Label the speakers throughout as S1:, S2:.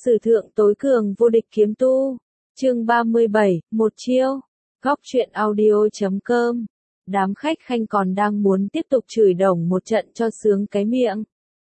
S1: Sử thượng tối cường vô địch kiếm tu. Chương 37, một chiêu. Góc truyện audio.com. Đám khách khanh còn đang muốn tiếp tục chửi đồng một trận cho sướng cái miệng.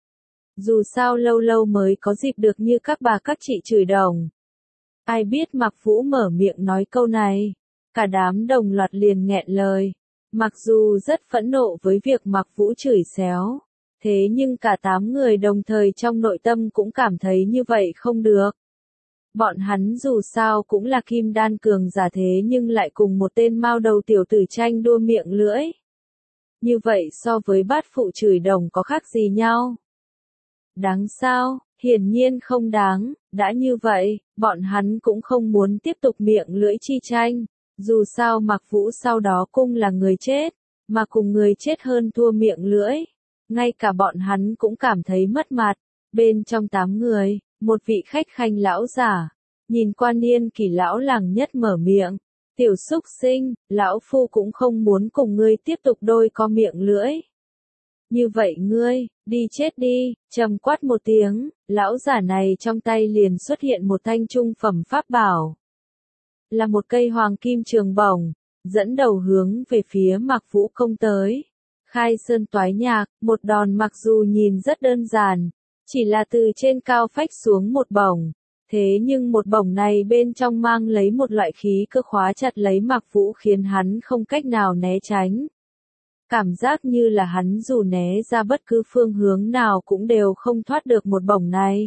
S1: Dù sao lâu lâu mới có dịp được như các bà các chị chửi đồng. Ai biết Mạc Vũ mở miệng nói câu này, cả đám đồng loạt liền nghẹn lời. Mặc dù rất phẫn nộ với việc Mạc Vũ chửi xéo, thế nhưng cả 8 người đồng thời trong nội tâm cũng cảm thấy như vậy không được. Bọn hắn dù sao cũng là kim đan cường giả thế nhưng lại cùng một tên mao đầu tiểu tử tranh đua miệng lưỡi. Như vậy so với bát phụ chửi đồng có khác gì nhau? Đáng sao? Hiển nhiên không đáng, đã như vậy, bọn hắn cũng không muốn tiếp tục miệng lưỡi chi tranh. Dù sao Mạc Vũ sau đó cũng là người chết, mà cùng người chết hơn thua miệng lưỡi. Ngay cả bọn hắn cũng cảm thấy mất mặt. Bên trong 8 người, một vị khách khanh lão giả, nhìn qua niên kỷ lão làng nhất mở miệng. Tiểu xúc sinh, lão phu cũng không muốn cùng ngươi tiếp tục đôi co miệng lưỡi. Như vậy ngươi, đi chết đi, trầm quát một tiếng, lão giả này trong tay liền xuất hiện một thanh trung phẩm pháp bảo. Là một cây hoàng kim trường bổng, dẫn đầu hướng về phía Mạc Vũ công tới. Khai sơn toái nhạc, một đòn mặc dù nhìn rất đơn giản, chỉ là từ trên cao phách xuống một bổng. Thế nhưng một bổng này bên trong mang lấy một loại khí cơ khóa chặt lấy Mạc Vũ khiến hắn không cách nào né tránh. Cảm giác như là hắn dù né ra bất cứ phương hướng nào cũng đều không thoát được một bổng này.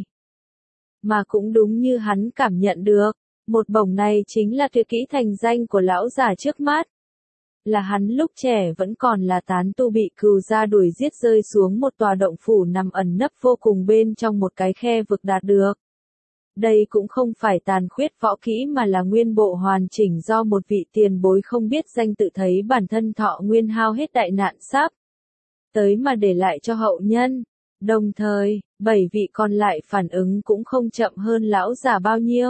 S1: Mà cũng đúng như hắn cảm nhận được, một bổng này chính là tuyệt kỹ thành danh của lão già trước mắt. Là hắn lúc trẻ vẫn còn là tán tu bị cừu gia đuổi giết rơi xuống một tòa động phủ nằm ẩn nấp vô cùng bên trong một cái khe vực đạt được. Đây cũng không phải tàn khuyết võ kỹ mà là nguyên bộ hoàn chỉnh do một vị tiền bối không biết danh tự thấy bản thân thọ nguyên hao hết đại nạn sắp tới mà để lại cho hậu nhân. Đồng thời, 7 vị còn lại phản ứng cũng không chậm hơn lão già bao nhiêu.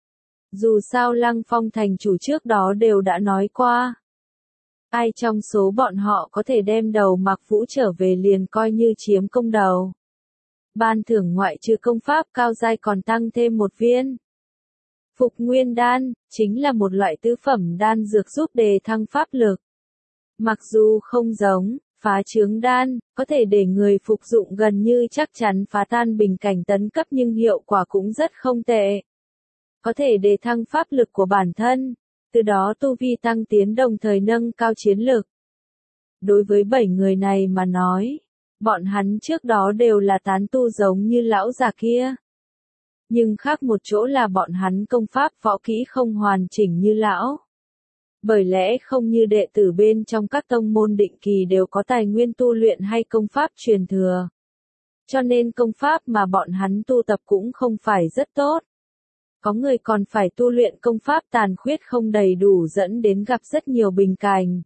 S1: Dù sao Lăng Phong thành chủ trước đó đều đã nói qua. Ai trong số bọn họ có thể đem đầu Mạc Vũ trở về liền coi như chiếm công đầu. Ban thưởng ngoại trừ công pháp cao giai còn tăng thêm một viên. Phục nguyên đan, chính là một loại tứ phẩm đan dược giúp đề thăng pháp lực. Mặc dù không giống, phá chướng đan, có thể để người phục dụng gần như chắc chắn phá tan bình cảnh tấn cấp nhưng hiệu quả cũng rất không tệ. Có thể đề thăng pháp lực của bản thân, từ đó tu vi tăng tiến đồng thời nâng cao chiến lực. Đối với 7 người này mà nói, bọn hắn trước đó đều là tán tu giống như lão già kia. Nhưng khác một chỗ là bọn hắn công pháp võ kỹ không hoàn chỉnh như lão. Bởi lẽ không như đệ tử bên trong các tông môn định kỳ đều có tài nguyên tu luyện hay công pháp truyền thừa. Cho nên công pháp mà bọn hắn tu tập cũng không phải rất tốt. Có người còn phải tu luyện công pháp tàn khuyết không đầy đủ dẫn đến gặp rất nhiều bình cảnh.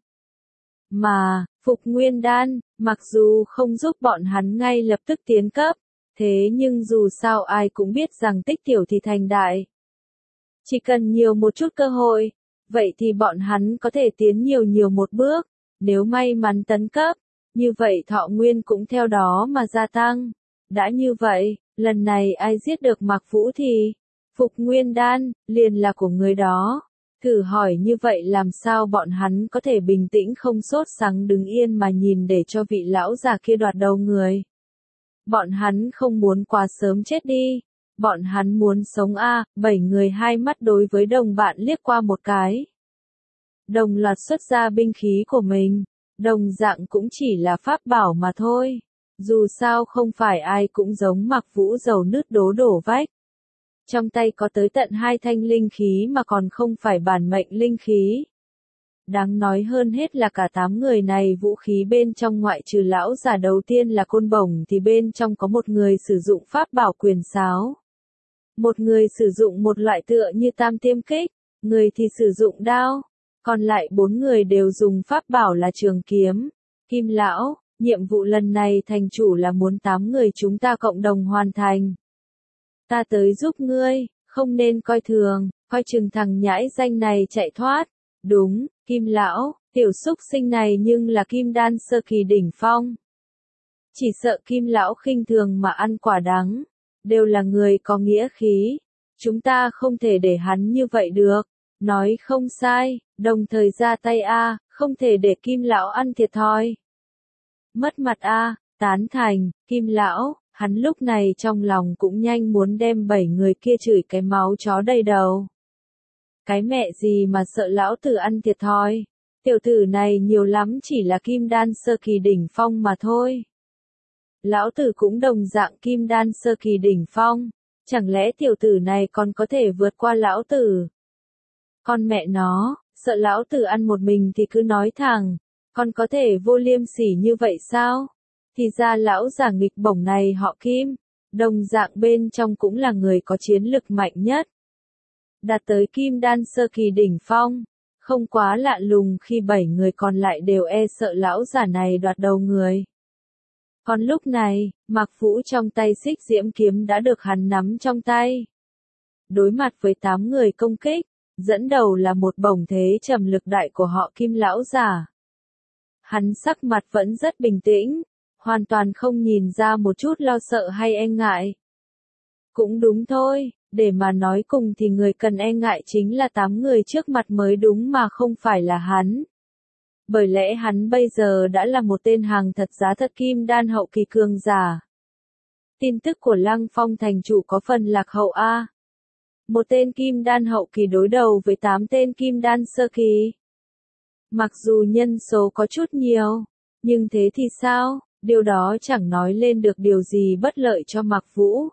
S1: Mà, phục nguyên đan, mặc dù không giúp bọn hắn ngay lập tức tiến cấp, thế nhưng dù sao ai cũng biết rằng tích tiểu thì thành đại. Chỉ cần nhiều một chút cơ hội, vậy thì bọn hắn có thể tiến nhiều một bước, nếu may mắn tấn cấp, như vậy thọ nguyên cũng theo đó mà gia tăng. Đã như vậy, lần này ai giết được Mạc Vũ thì, phục nguyên đan, liền là của người đó. Thử hỏi như vậy làm sao bọn hắn có thể bình tĩnh không sốt sắng đứng yên mà nhìn để cho vị lão già kia đoạt đầu người. Bọn hắn không muốn quá sớm chết đi. Bọn hắn muốn sống a. 7 người hai mắt đối với đồng bạn liếc qua một cái. Đồng loạt xuất ra binh khí của mình. Đồng dạng cũng chỉ là pháp bảo mà thôi. Dù sao không phải ai cũng giống Mạc Vũ dầu nứt đổ vách. Trong tay có tới tận 2 thanh linh khí mà còn không phải bản mệnh linh khí. Đáng nói hơn hết là cả 8 người này vũ khí bên trong ngoại trừ lão già đầu tiên là côn bổng thì bên trong có một người sử dụng pháp bảo quyền sáo. Một người sử dụng một loại tựa như tam tiêm kích, người thì sử dụng đao. Còn lại 4 người đều dùng pháp bảo là trường kiếm. Kim lão, nhiệm vụ lần này thành chủ là muốn 8 người chúng ta cộng đồng hoàn thành. Ta tới giúp ngươi, không nên coi thường, coi chừng thằng nhãi danh này chạy thoát. Đúng, Kim lão, tiểu xúc sinh này nhưng là kim đan sơ kỳ đỉnh phong. Chỉ sợ Kim lão khinh thường mà ăn quả đắng, đều là người có nghĩa khí, Chúng ta không thể để hắn như vậy được. Nói không sai, đồng thời ra tay a, không thể để Kim lão ăn thiệt thòi. Mất mặt a, tán thành, Kim lão, hắn lúc này trong lòng cũng nhanh muốn đem 7 người kia chửi cái máu chó đầy đầu. Cái mẹ gì mà sợ lão tử ăn thiệt thòi, tiểu tử này nhiều lắm chỉ là kim đan sơ kỳ đỉnh phong mà thôi. Lão tử cũng đồng dạng kim đan sơ kỳ đỉnh phong, chẳng lẽ tiểu tử này còn có thể vượt qua lão tử? Con mẹ nó, sợ lão tử ăn một mình thì cứ nói thẳng, còn có thể vô liêm sỉ như vậy sao? Thì ra lão giả nghịch bổng này họ Kim, đồng dạng bên trong cũng là người có chiến lực mạnh nhất. Đạt tới kim đan sơ kỳ đỉnh phong, không quá lạ lùng khi 7 người còn lại đều e sợ lão giả này đoạt đầu người. Còn lúc này, Mạc Vũ trong tay xích diễm kiếm đã được hắn nắm trong tay. Đối mặt với 8 người công kích, dẫn đầu là một bổng thế trầm lực đại của họ Kim lão giả. Hắn sắc mặt vẫn rất bình tĩnh, hoàn toàn không nhìn ra một chút lo sợ hay e ngại. Cũng đúng thôi, để mà nói cùng thì người cần e ngại chính là 8 người trước mặt mới đúng mà không phải là hắn. Bởi lẽ hắn bây giờ đã là một tên hàng thật giá thật kim đan hậu kỳ cường giả. Tin tức của Lăng Phong thành chủ có phần lạc hậu a. Một tên kim đan hậu kỳ đối đầu với 8 tên kim đan sơ kỳ. Mặc dù nhân số có chút nhiều, nhưng thế thì sao, điều đó chẳng nói lên được điều gì bất lợi cho Mạc Vũ.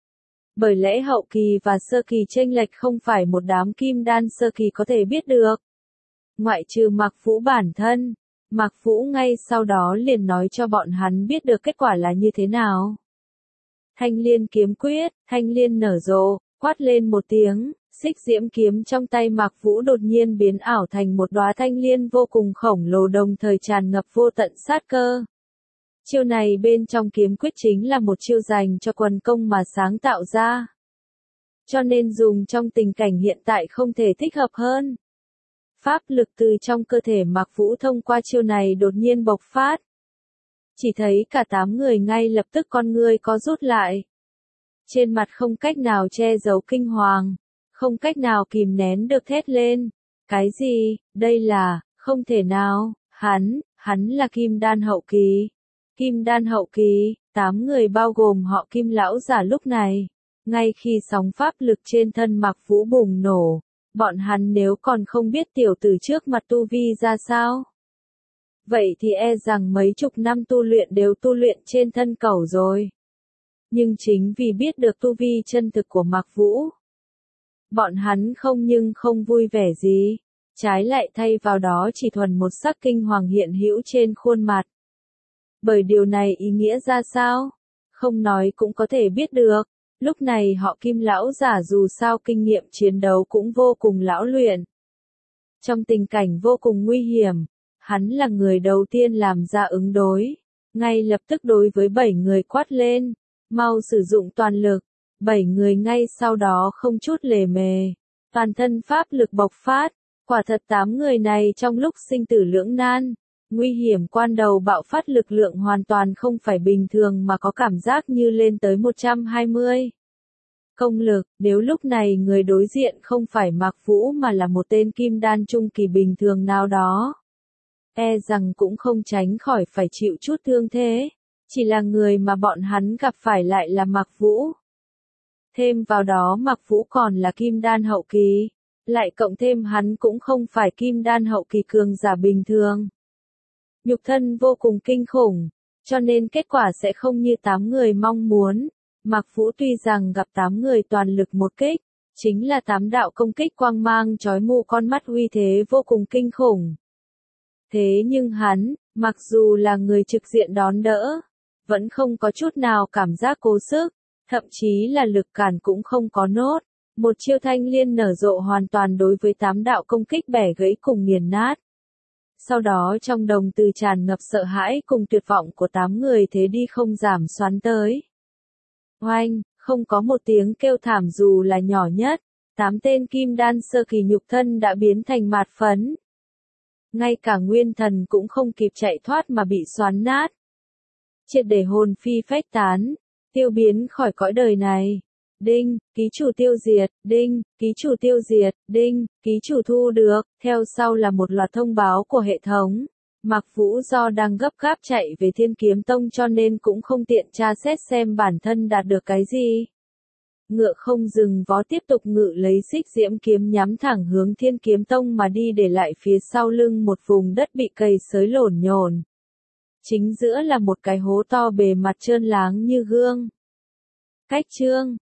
S1: Bởi lẽ hậu kỳ và sơ kỳ chênh lệch không phải một đám kim đan sơ kỳ có thể biết được. Ngoại trừ Mạc Vũ bản thân, Mạc Vũ ngay sau đó liền nói cho bọn hắn biết được kết quả là như thế nào. Thanh liên kiếm quyết, thanh liên nở rộ, quát lên một tiếng, xích diễm kiếm trong tay Mạc Vũ đột nhiên biến ảo thành một đóa thanh liên vô cùng khổng lồ đồng thời tràn ngập vô tận sát cơ. Chiêu này bên trong kiếm quyết chính là một chiêu dành cho quần công mà sáng tạo ra. Cho nên dùng trong tình cảnh hiện tại không thể thích hợp hơn. Pháp lực từ trong cơ thể Mạc Vũ thông qua chiêu này đột nhiên bộc phát. Chỉ thấy cả 8 người ngay lập tức con ngươi có rút lại. Trên mặt không cách nào che giấu kinh hoàng, không cách nào kìm nén được thét lên. Cái gì, đây là, không thể nào, hắn là kim đan hậu kỳ. Kim đan hậu kỳ, 8 người bao gồm họ Kim lão giả lúc này. Ngay khi sóng pháp lực trên thân Mạc Vũ bùng nổ, bọn hắn nếu còn không biết tiểu tử trước mặt tu vi ra sao. Vậy thì e rằng mấy chục năm tu luyện đều tu luyện trên thân cẩu rồi. Nhưng chính vì biết được tu vi chân thực của Mạc Vũ, bọn hắn không vui vẻ gì, trái lại thay vào đó chỉ thuần một sắc kinh hoàng hiện hữu trên khuôn mặt. Bởi điều này ý nghĩa ra sao? Không nói cũng có thể biết được, lúc này họ Kim lão giả dù sao kinh nghiệm chiến đấu cũng vô cùng lão luyện. Trong tình cảnh vô cùng nguy hiểm, hắn là người đầu tiên làm ra ứng đối, ngay lập tức đối với 7 người quát lên, mau sử dụng toàn lực. 7 người ngay sau đó không chút lề mề, toàn thân pháp lực bộc phát, quả thật 8 người này trong lúc sinh tử lưỡng nan, nguy hiểm quan đầu bạo phát lực lượng hoàn toàn không phải bình thường mà có cảm giác như lên tới 120. Công lực, nếu lúc này người đối diện không phải Mạc Vũ mà là một tên kim đan trung kỳ bình thường nào đó, e rằng cũng không tránh khỏi phải chịu chút thương thế, chỉ là người mà bọn hắn gặp phải lại là Mạc Vũ. Thêm vào đó Mạc Vũ còn là kim đan hậu kỳ, lại cộng thêm hắn cũng không phải kim đan hậu kỳ cường giả bình thường. Nhục thân vô cùng kinh khủng, cho nên kết quả sẽ không như 8 người mong muốn. Mạc Vũ tuy rằng gặp 8 người toàn lực một kích, chính là 8 đạo công kích quang mang chói mù con mắt uy thế vô cùng kinh khủng. Thế nhưng hắn, mặc dù là người trực diện đón đỡ, vẫn không có chút nào cảm giác cố sức, thậm chí là lực cản cũng không có nốt. Một chiêu thanh liên nở rộ hoàn toàn đối với 8 đạo công kích bẻ gãy cùng nghiền nát. Sau đó trong đồng từ tràn ngập sợ hãi cùng tuyệt vọng của 8 người thế đi không giảm xoắn tới. Oanh, không có một tiếng kêu thảm dù là nhỏ nhất, 8 tên kim đan sơ kỳ nhục thân đã biến thành mạt phấn. Ngay cả nguyên thần cũng không kịp chạy thoát mà bị xoắn nát. Triệt để hồn phi phách tán, tiêu biến khỏi cõi đời này. đinh, ký chủ tiêu diệt, đinh, ký chủ tiêu diệt, đinh, ký chủ thu được, theo sau là một loạt thông báo của hệ thống. Mạc Vũ do đang gấp gáp chạy về Thiên Kiếm Tông cho nên cũng không tiện tra xét xem bản thân đạt được cái gì. Ngựa không dừng vó tiếp tục ngự lấy xích diễm kiếm nhắm thẳng hướng Thiên Kiếm Tông mà đi, để lại phía sau lưng một vùng đất bị cày xới lổn nhổn. Chính giữa là một cái hố to bề mặt trơn láng như gương. Cách chương